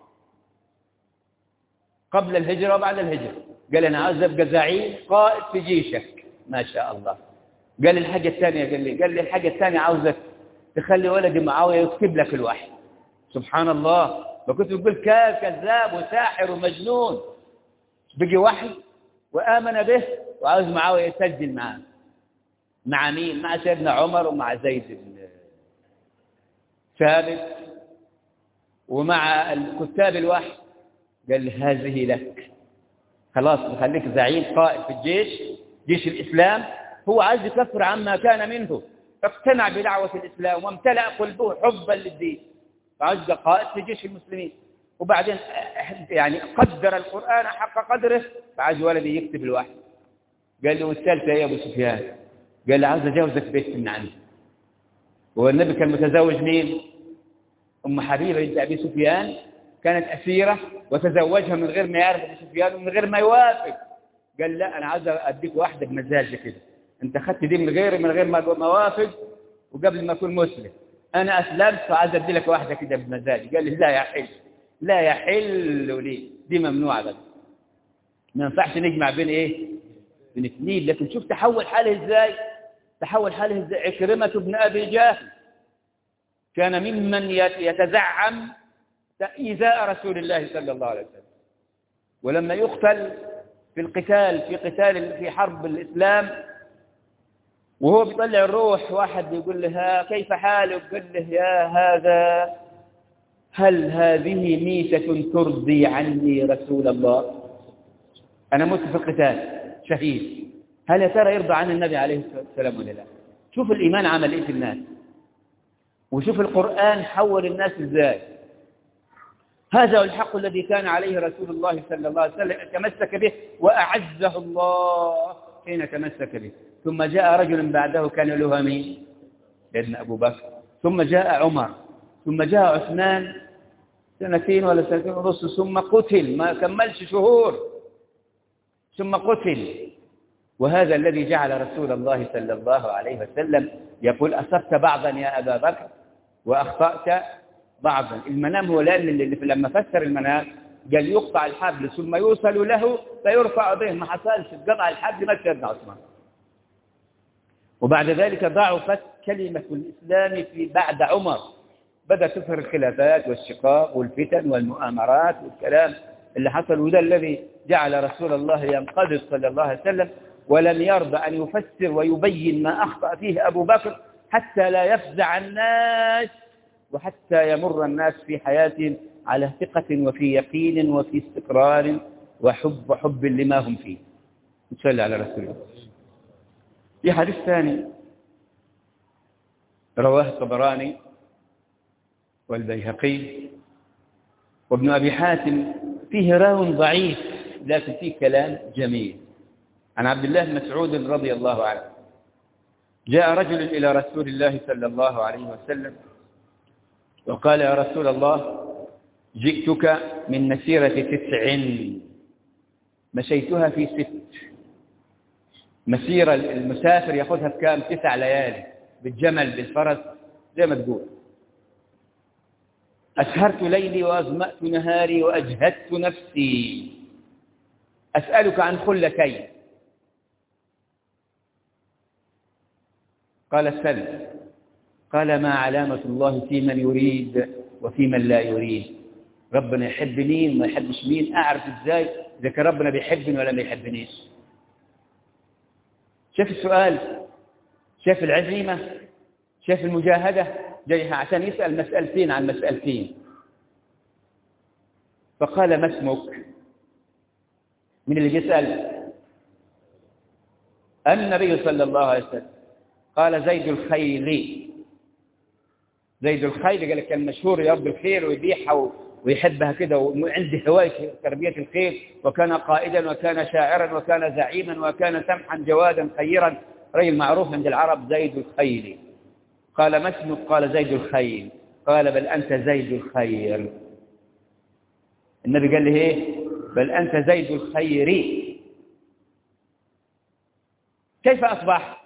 قبل الهجرة وبعد الهجرة. قال أنا عاوز أبقى زعيم قائد في جيشك. ما شاء الله. قال الحاجة الثانية قال لي قال لي الحاجة الثانية عاوزك تخلي ولدي معاوية يكتب لك الوحي. سبحان الله. فكنت تقول كذاب وساحر ومجنون بقي وحي وآمن به وعاوز معاوية يسجل معاه. مع مين؟ مع سيدنا عمر ومع زيد بن ثابت ومع كتاب الوحي. قال هذه لك. خلاص بخليك زعيم قائد في الجيش جيش الإسلام. هو عايز يكفر عما كان منه. اقتنع بدعوة الإسلام وامتلأ قلبه حبا للدين فعايز قائد في جيش المسلمين. وبعدين يعني قدر القرآن حق قدره فعايز ولدي يكتب الوحي. قال له والثالثة يا أبو سفيان؟ قال له عاوز أجوزك بيت من عندي. والنبي كان متزوج مين؟ أم حبيبة بنت أبي سفيان كانت أسيرة وتزوجها من غير ما يعرف أبو سفيان ومن غير ما يوافق. قال لا أنا عاوز أديك واحدة بمزاجة كده. أنت أخذت دي من غير من غير ما موافق وقبل ما أكون مسلم. أنا أسلمت فعايز أدي لك واحدة كده بمزاجي. قال لي لا يحل لا يحل لي دي ممنوعة. بس ما ينفعش نجمع بين إيه؟ بين اثنين. لكن شوف تحول حاله إزاي. تحول حاله إزاي. عكرمة بن أبي جهل كان ممن يتزعم إيذاء رسول الله صلى الله عليه وسلم. ولما يقتل في القتال في قتال في حرب الإسلام وهو بيطلع الروح واحد يقول له كيف حالك؟ قال له يا هذا هل هذه ميتة ترضي عني رسول الله؟ أنا مت في القتال شهيد. هل يا ترى يرضى عن النبي عليه الصلاة والسلام ولا لا؟ شوف الإيمان عمل إيه في الناس وشوف القرآن حول الناس إزاي. هذا هو الحق الذي كان عليه رسول الله صلى الله عليه وسلم تمسك به وأعزه الله حين تمسك به. ثم جاء رجل بعده كان له مين؟ سيدنا أبو بكر. ثم جاء عمر ثم جاء عثمان سنتين ولا سنتين ونص ثم قتل ما كملش شهور ثم قتل. وهذا الذي جعل رسول الله صلى الله عليه وسلم يقول أصبت بعضا يا أبا بكر وأخطأت بعضا. المنام هو لأن اللي لما فسر المنام قال يقطع الحبل ثم يوصل له فيرفع به. ما حصلش قطع الحبل ما سيدنا عثمان. وبعد ذلك ضعفت كلمة الإسلام في بعد عمر، بدأت تظهر الخلافات والشقاق والفتن والمؤامرات والكلام اللي حصل، وده الذي جعل رسول الله ينقذ صلى الله عليه وسلم، ولم يرضى أن يفسر ويبين ما أخطأ فيه أبو بكر حتى لا يفزع الناس، وحتى يمر الناس في حياتهم على ثقة وفي يقين وفي استقرار وحب وحب لما هم فيه. نصلي على رسول الله. في حديث ثاني رواه الطبراني والبيهقي وابن أبي حاتم، فيه راو ضعيف لكن فيه كلام جميل، عن عبد الله بن مسعود رضي الله عنه: جاء رجل إلى رسول الله صلى الله عليه وسلم وقال: يا رسول الله، جئتك من مسيرة تسع مشيتها في ست. مسيرة المسافر يأخذها بكام؟ تسع ليالي، بالجمل بالفرس زي ما تقول. أسهرت ليلي وأظمأت نهاري وأجهدت نفسي، أسألك عن خلتين. قال: سل. قال: ما علامة الله في من يريد وفي من لا يريد؟ ربنا يحب مين وما يحبش مين؟ أعرف إزاي إذا كان ربنا بيحبني ولا ما يحبنيش؟ شاف السؤال، شاف العزيمة، شاف المجاهدة، جاي عشان يسأل مسألتين عن مسألتين. فقال: ما اسمك؟ من اللي بيسأل؟ النبي صلى الله عليه وسلم. قال: زيد الخيل. زيد الخيل قال لك كان مشهور يربي الخيل ويبيعها ويحبها كده، وعنده هواية تربية الخيل، وكان قائدا وكان شاعرا وكان زعيما وكان سمحا جوادا خيرا، رجل معروف عند العرب زيد الخيل. قال: ما اسمك؟ قال: زيد الخيل. قال: بل أنت زيد الخير. النبي قال له ايه؟ بل أنت زيد الخير. كيف أصبح؟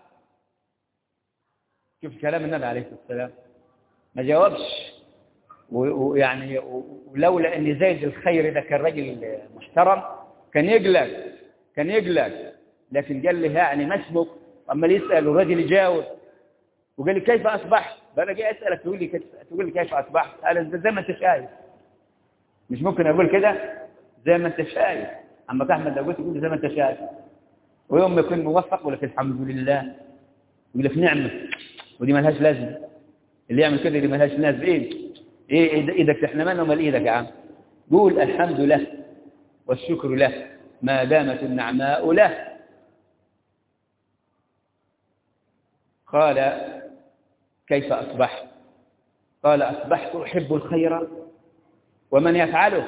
شوف كلام النبي عليه الصلاة والسلام، ما جاوبش، ويعني ولولا أن زيد الخير ده كان رجل محترم كان يقلق كان يقلق لكن قال له يعني ما اسمك؟ أما يسأل الرجل يجاوب، وقال لي كيف أصبحت؟ بأنا جاي أسألك تقول لي كيف تقول لي كيف أصبحت؟ قال: زي ما أنت شايف. مش ممكن أقول كده زي ما أنت شايف؟ أما أحمد لو قلت تقول زي ما أنت شايف، ويوم يكون موفق يقول لك الحمد لله، يقول لك نعمة، ودي ما لهاش لازمة. اللي يعمل كده دي ما لهاش لازمة. إيه إيه إيدك تحنمان ومال إيدك يا عم؟ قول الحمد لله والشكر له ما دامت النعماء له. قال: كيف أصبحت؟ قال: أصبحت أحب الخير ومن يفعله،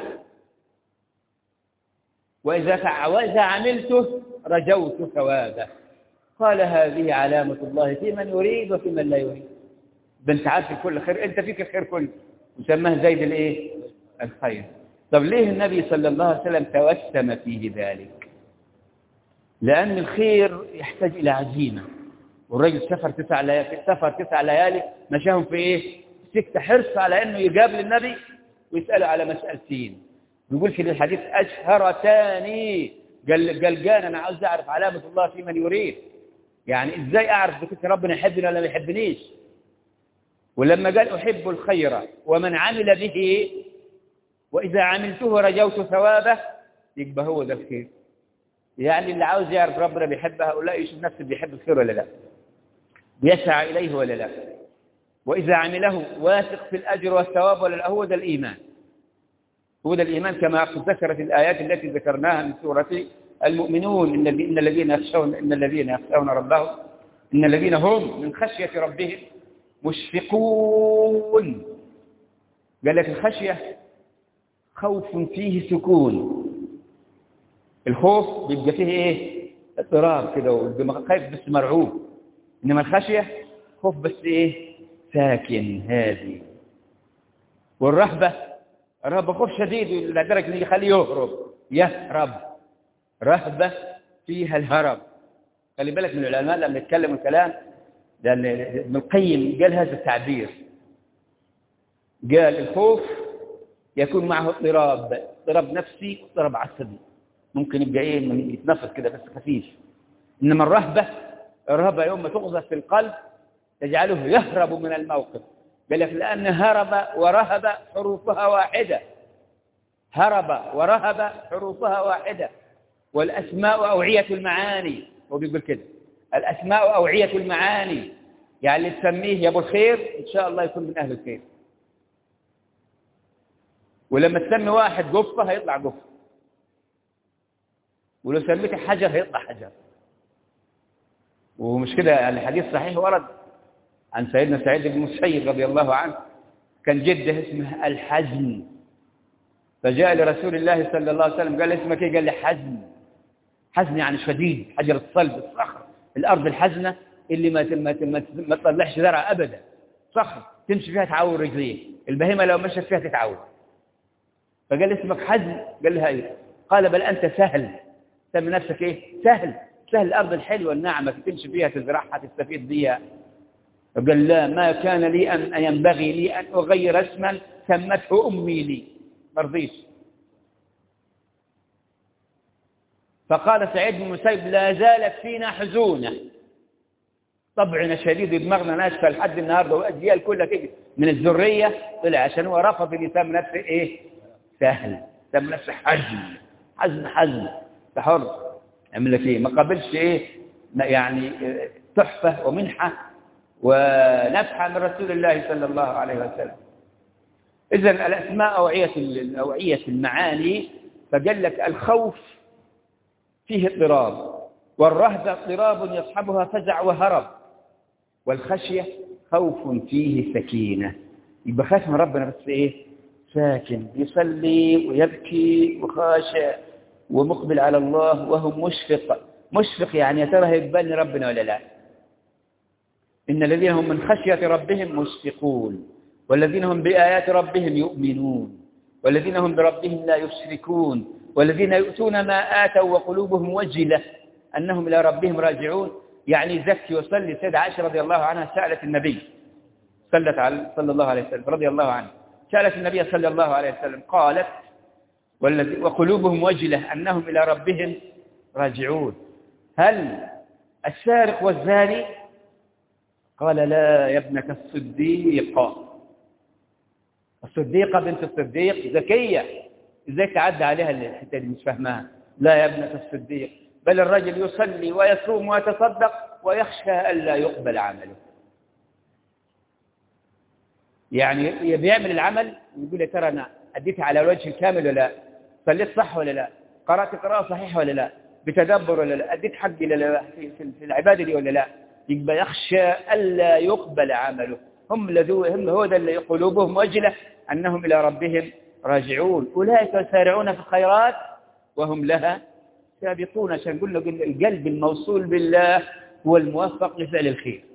وإذا فع... وإذا عملته رجوت ثوابه. قال: هذه علامة الله في من يريد وفي من لا يريد. بنت عارف كل خير، أنت فيك الخير كله، وسماه زيد الإيه؟ الخير. طب ليه النبي صلى الله عليه وسلم توسم فيه ذلك؟ لأن الخير يحتاج إلى عزيمة، والرجل سفر تسع ليالي سفر تسع ليالي مشاهم في إيه؟ سكت، حرص على أنه يقابل النبي ويسأله على مسألتين. بيقول في الحديث: أشهرتاني. قال قال قال أنا عاوز أعرف علامة الله في من يريد، يعني إزاي أعرف إذا كنت ربنا يحبني ولا ما يحبنيش؟ ولما قال أحب الخير ومن عمل به وإذا عملته رجوت ثوابه، يبقى هو ده الخير. يعني اللي عاوز يعرف ربنا بيحبه هؤلاء يشوف نفسه بيحب الخير ولا لا، بيسعى إليه ولا لا، وإذا عمله واثق في الأجر والثواب ولا لا. هو ده الإيمان، هو ده الإيمان كما ذكرت الآيات التي ذكرناها من سورة المؤمنون: إن إن الذين يخشون إن الذين يخشون ربهم إن الذين هم من خشية ربهم مشفقون. قال لك الخشية خوف فيه سكون. الخوف بيبقى فيه ايه؟ اضطراب كده، وبيبقى خايف بس مرعوب. انما الخشية خوف بس ايه؟ ساكن هادي. والرهبة الرهبة خوف شديد لدرجة انه يخليه يهرب يهرب. رهبة فيها الهرب. خلي بالك من العلماء لما يتكلموا الكلام، لأن ابن القيم قال هذا التعبير، قال الخوف يكون معه اضطراب، اضطراب نفسي واضطراب عصبي، ممكن يبقى ايه؟ يتنفس كده بس خفيف. انما الرهبة الرهبة يوم ما تقذف في القلب تجعله يهرب من الموقف. قال لك لأن هرب ورهب حروفها واحدة، هرب ورهب حروفها واحدة، والأسماء أوعية المعاني. هو بيقول كده الأسماء أوعية المعاني، يعني اللي تسميه يا أبو الخير إن شاء الله يكون من أهل الخير، ولما تسمي واحد قفة هيطلع قفة، ولو سميته حجر هيطلع حجر. ومش كده الحديث صحيح ورد عن سيدنا سعيد بن المسيب رضي الله عنه، كان جده اسمه الحزن، فجاء لرسول الله صلى الله عليه وسلم قال له اسمك ايه؟ قال له حزن. حزن يعني شديد، حجر الصلب، الصخر، الارض الحزنه اللي ما ما ما تطلعش زرع ابدا، صخر تمشي فيها تعور رجليه، البهيمه لو مشت فيها تتعور. فقال له اسمك حزن؟ قال له ايوه. قال بل انت سهل، سمي نفسك ايه؟ سهل. سهل الارض الحلوه الناعمه تمشي فيها تزرعها تستفيد بها. قال لا، ما كان لي ان ينبغي لي ان اغير اسما سمته امي لي، ما رضيش. فقال سعيد بن المسيب لا زالت فينا حزونه، طبعنا شديد ودماغنا ناشفه لحد النهارده، واجيال كلها كده من الذريه طلع عشان هو رفض اللي سمى نفسه ايه؟ سهل، سمى نفسه حزن. حزن حزن تحر اعمل لك ايه؟ ما قابلش ايه يعني تحفه ومنحه ونفحه من رسول الله صلى الله عليه وسلم. اذا الاسماء اوعيه اوعيه المعاني. فقال لك الخوف فيه اضطراب، والرهبه اضطراب يصحبها فزع وهرب، والخشيه خوف فيه سكينه. يبقى خاف من ربنا بس ايه؟ ساكن، يصلي ويبكي وخاشع ومقبل على الله وهو مشفق. مشفق يعني يا ترى هيقبلني ربنا ولا لا؟ إن الذين هم من خشية ربهم مشفقون، والذين هم بآيات ربهم يؤمنون، والذين هم بربهم لا يشركون، والذين يؤتون ما آتوا وقلوبهم وجلة أنهم إلى ربهم راجعون. يعني زكي وصلي. سيدة عائشة رضي الله عنها سألت النبي صلت على صلى الله عليه وسلم رضي الله عنه، سألت النبي صلى الله عليه وسلم قالت وقلوبهم وجلة أنهم إلى ربهم راجعون، هل السارق والزاني؟ قال لا يا ابنة الصديق. الصديقة بنت الصديق ذكية، ازاي تعدى عليها الحتة اللي مش فاهمها؟ لا يا ابنة الصديق، بل الرجل يصلي ويصوم ويتصدق ويخشى ألا يقبل عمله. يعني بيعمل العمل ويقول يا ترى أنا أديتها على الوجه الكامل ولا لا؟ صليت صح ولا لا؟ قرأت قراءة صحيحة ولا لا؟ بتدبر ولا لا؟ أديت حقي ولا لا في, في العبادة دي ولا لا؟ يبقى يخشى ألا يقبل عمله. هم الذين هم هو ذا اللي قلوبهم وجلة أنهم إلى ربهم راجعون. أولئك يسارعون في الخيرات وهم لها سابقون. عشان نقول له القلب الموصول بالله هو الموفق لفعل الخير،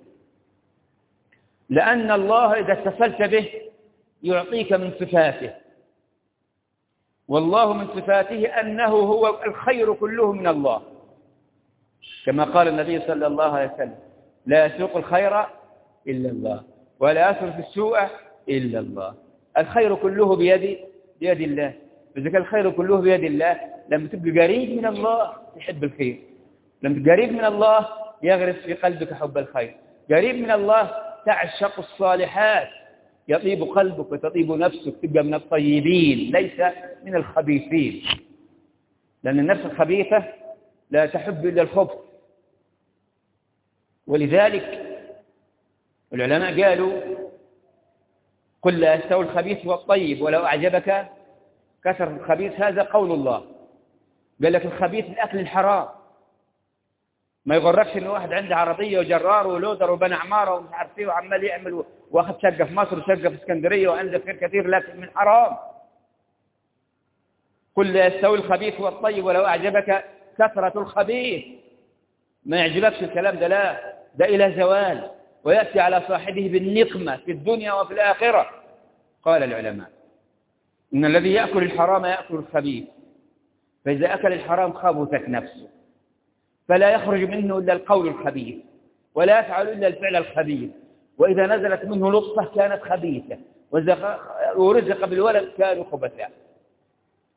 لأن الله إذا اتصلت به يعطيك من صفاته، والله من صفاته أنه هو الخير كله من الله، كما قال النبي صلى الله عليه وسلم لا يسوق الخير إلا الله ولا يصرف السوء إلا الله. الخير كله بيد بيد الله. إذا كان الخير كله بيد الله، لما تبقى قريب من الله تحب الخير، لما تبقى قريب من الله يغرس في قلبك حب الخير، قريب من الله تعشق الصالحات، يطيب قلبك وتطيب نفسك، تبقى من الطيبين ليس من الخبيثين، لأن النفس الخبيثة لا تحب إلا الخبث. ولذلك العلماء قالوا قل لا يستوي الخبيث والطيب ولو أعجبك كثر الخبيث. هذا قول الله. قال لك الخبيث الأكل الحرام. ما يغركش إن واحد عنده عربية وجرار ولودر وبنى عمارة ومش عارف ايه وعمال يعمل واخد شقة في مصر وشقة في اسكندرية وعنده خير كثير، لكن من حرام. قل لا يستوي الخبيث والطيب ولو أعجبك كثرة الخبيث. ما يعجبكش الكلام ده، لا، ده إلى زوال ويأتي على صاحبه بالنقمة في الدنيا وفي الآخرة. قال العلماء إن الذي يأكل الحرام يأكل الخبيث، فإذا أكل الحرام خبثت نفسه، فلا يخرج منه إلا القول الخبيث ولا يفعل إلا الفعل الخبيث، وإذا نزلت منه لطفة كانت خبيثة، وإذا ورزق بالولد كانوا خبثاء.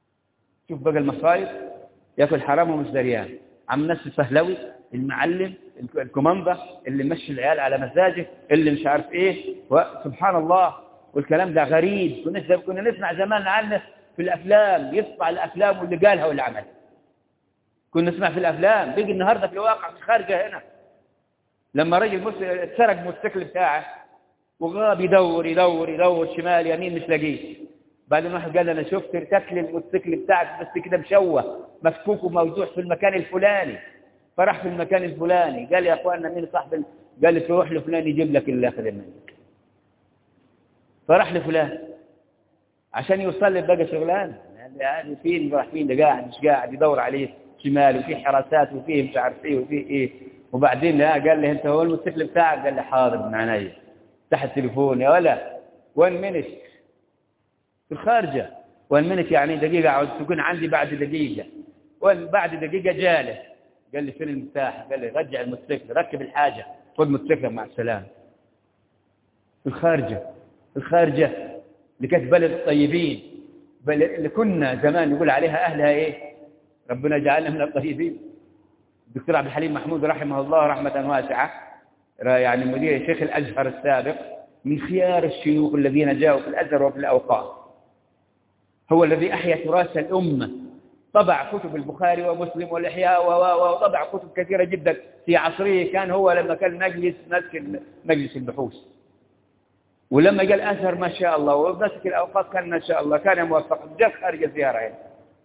شوف بقى المصايب، يأكل حرام ومش دريان، عم نفس الفهلوي المعلم الكوماندا اللي مشي العيال على مزاجه اللي مش عارف ايه، سبحان الله. والكلام ده غريب، كنا كنا نسمع زمان عنه في الافلام، يطبع الافلام واللي قالها واللي عملها كنا نسمع في الافلام، بيجي النهارده في الواقع خارجه هنا. لما رجل سرق الموتوسيكل بتاعه وغاب يدور يدور يدور شمال يمين مش لاقيه، بعدين واحد قال انا شفت ارتكل الموتوسيكل بتاعك بس كده مشوه مفكوك وموجوع في المكان الفلاني. فراح في المكان الفلاني قال يا اخوانا مين صاحب ال... قال لي تروح لفلان يجيب لك اللي اخذ منك. فراح لفلان عشان يوصل لي بقى شغلان، يعني فين راح فين ده قاعد مش قاعد يدور عليه شمال وفي حراسات وفيه مش عارف ايه وفيه ايه. وبعدين لا قال لي انت هو الموتوسيكل بتاعك؟ قال لي حاضر من عينيا. تحت التليفون يا ولا وين منك في الخارجه، وين منك يعني دقيقه عاوز تكون عندي بعد دقيقه، وين بعد دقيقه جاله. قال لي فين المفتاح؟ قال لي رجع الموتوسيكل ركب الحاجه خذ موتوسيكلك مع السلامه. في الخارجه في الخارجه اللي كانت بلد الطيبين، بل اللي كنا زمان نقول عليها اهلها ايه؟ ربنا جعلنا من الطيبين. الدكتور عبد الحليم محمود رحمه الله رحمه واسعه، يعني مدير شيخ الازهر السابق، من خيار الشيوخ الذين جاءوا في الازهر وفي الاوقاف، هو الذي احيا تراث الامه، طبع كتب البخاري ومسلم والاحياء وطبع كتب كثيره جدا في عصره. كان هو لما كان مجلس ماسك مجلس البحوث، ولما قال الازهر ما شاء الله وماسك الاوقاف كان ما شاء الله كان موفق. جاء خارج الزياره هنا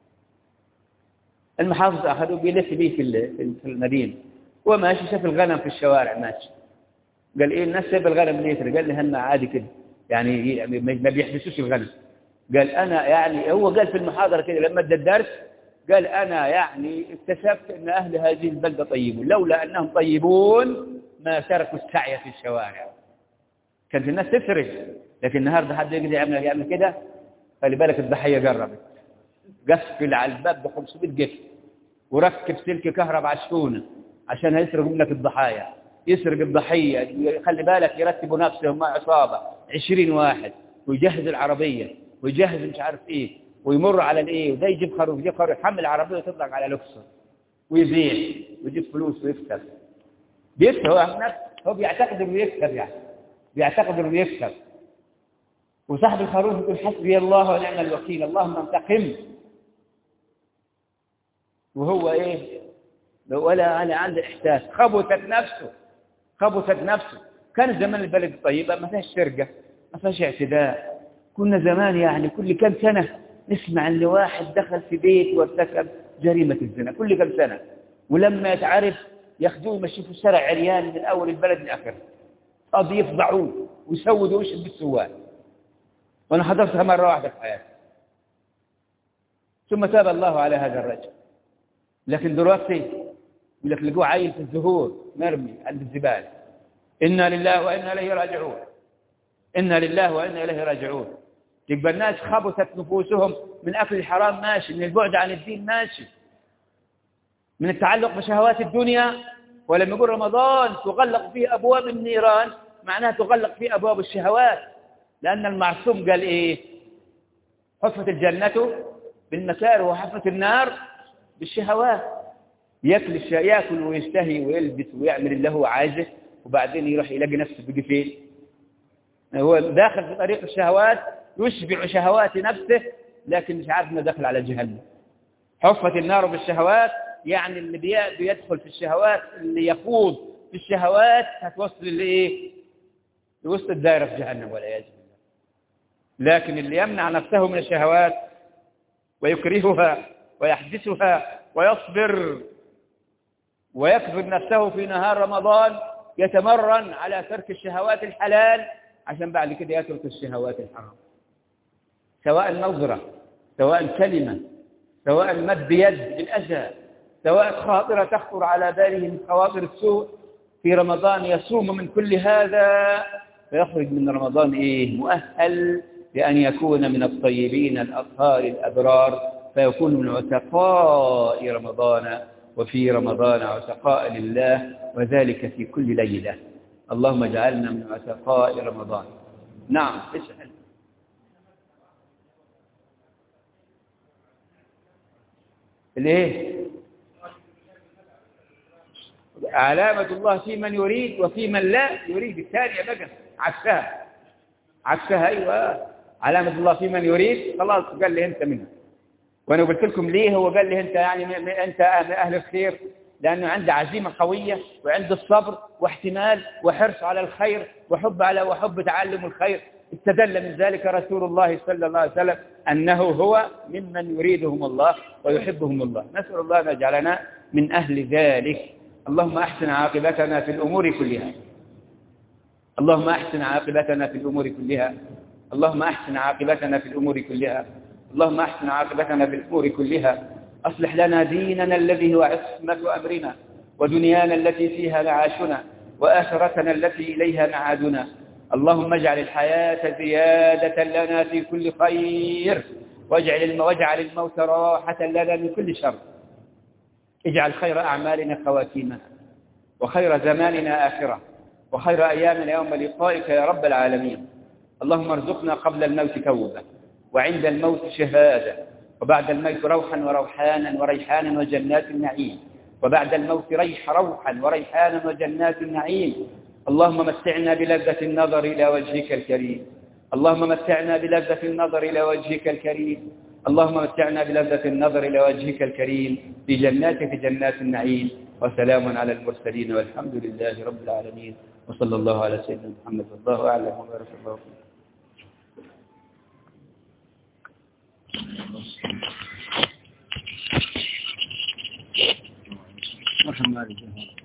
المحافظ اخذوه بيلف بيه في في المدينه وماشي، شاف الغنم في الشوارع ماشي. قال ايه الناس سايب الغنم ليه؟ قال لي هنا عادي كده يعني ما بيحبسوش الغنم. قال انا يعني هو قال في المحاضره كده لما ادى الدرس، قال انا يعني اكتشفت ان اهل هذه البلده طيبون، لولا انهم طيبون ما تركوا السعي في الشوارع. كانت الناس تفرق، لكن النهارده حد يقدر يعمل يعمل كده. خلي بالك الضحيه قربت، قفل على الباب ب خمسمائة قفل وركب سلك كهرباء على الشونه عشان يسرق منك الضحايا. يسرق الضحيه، خلي بالك يرتبوا نفسهم مع عصابه عشرين واحد ويجهز العربيه ويجهز مش عارف ايه ويمر على الايه، وده يجيب خروف يجيب خروف يحمل العربيه وتطلق على لوكسور ويبيع ويجيب فلوس ويكسب. بيكسب هو نفسه، هو بيعتقد انه يكسب، يعني بيعتقد انه يكسب. وصاحب الخروف يقول حسبي الله ونعم الوكيل اللهم انتقم. وهو ايه ولا انا عندي احساس، خبثت نفسه خبثت نفسه. كان زمان البلد الطيبه ما فيهاش سرقه ما فيهاش اعتداء. كنا زمان يعني كل كم سنه نسمع ان واحد دخل في بيت وارتكب جريمه الزنا كل كم سنه، ولما يتعرف ياخذوه يمشيه في الشارع عريان من اول البلد لاخره، قاضي يفضعوه ويسودوا وشه بالسواد. وانا حضرتها مره واحده في حياتي. ثم تاب الله على هذا الرجل. لكن دلوقتي يقول لك لقوه عيل في الزهور مرمي عند الزباله، انا لله وانا اليه راجعون، انا لله وانا اليه راجعون. يبقى الناس خبثت نفوسهم من اكل الحرام ماشي، من البعد عن الدين ماشي، من التعلق بشهوات الدنيا. ولما يقول رمضان تغلق فيه ابواب النيران معناها تغلق فيه ابواب الشهوات، لان المعصوم قال ايه؟ حفت الجنه بالمكاره وحفت النار بالشهوات. ياكل الشيء ياكل ويشتهي ويلبس ويعمل اللي هو عايزه، وبعدين يروح يلاقي نفسه بقى فين؟ هو داخل في طريق الشهوات يشبع شهوات نفسه، لكن مش عارف انه داخل على جهنم. حفت النار بالشهوات يعني اللي بيدخل في الشهوات، اللي يخوض في الشهوات هتوصل لايه؟ لوسط الدائره في جهنم والعياذ بالله. لكن اللي يمنع نفسه من الشهوات ويكرهها ويحبسها ويصبر ويكبر نفسه في نهار رمضان يتمرن على ترك الشهوات الحلال عشان بعد كده يترك الشهوات الحرام، سواء نظرة سواء كلمة سواء مد يد بالأذى سواء خاطرة تخطر على باله من خواطر السوء. في رمضان يصوم من كل هذا فيخرج من رمضان إيه؟ مؤهل لأن يكون من الطيبين الأطهار الأبرار، فيكون من عتقاء رمضان، وفي رمضان عتقاء لله، وذلك في كل ليلة. اللهم اجعلنا من عتقاء رمضان. نعم اسأل. الايه؟ علامة الله في من يريد وفي من لا يريد. الثانية بقى عكسها، عكسها أيوة. علامة الله في من يريد، خلاص قال لي أنت منها. وأنا قلت لكم ليه هو قال لي أنت يعني أنت من أهل الخير، لأنه عنده عزيمة قوية وعنده الصبر واحتمال وحرص على الخير وحب على وحب تعلم الخير. استدل من ذلك رسول الله صلى الله عليه وسلم أنه هو ممن يريدهم الله ويحبهم الله. نسأل الله أن يجعلنا من أهل ذلك. اللهم أحسن عاقبتنا في الأمور كلها، اللهم أحسن عاقبتنا في الأمور كلها، اللهم أحسن عاقبتنا في الأمور كلها، اللهم أحسن عاقبتنا في الأمور كلها. أصلح لنا ديننا الذي هو عصمة أمرنا، ودنيانا التي فيها معاشنا، وآخرتنا التي إليها معادنا. اللهم اجعل الحياة زيادة لنا في كل خير، واجعل واجعل الموت راحة لنا من كل شر. اجعل خير أعمالنا خواتيمها، وخير زماننا آخرة، وخير أيامنا يوم لقائك يا رب العالمين. اللهم ارزقنا قبل الموت توبة، وعند الموت شهادة، وبعد الموت روحا وروحانا وريحانا وجنات النعيم، وبعد الموت ريح روحا وريحانا وجنات النعيم. اللهم متعنا بلذة النظر إلى وجهك الكريم، اللهم متعنا بلذة النظر إلى وجهك الكريم، اللهم متعنا بلذة النظر إلى وجهك الكريم في جناتك جنات النعيم. وسلام على المرسلين والحمد لله رب العالمين، وصلى الله على سيدنا محمد والله أعلم وبارك الله فيكم.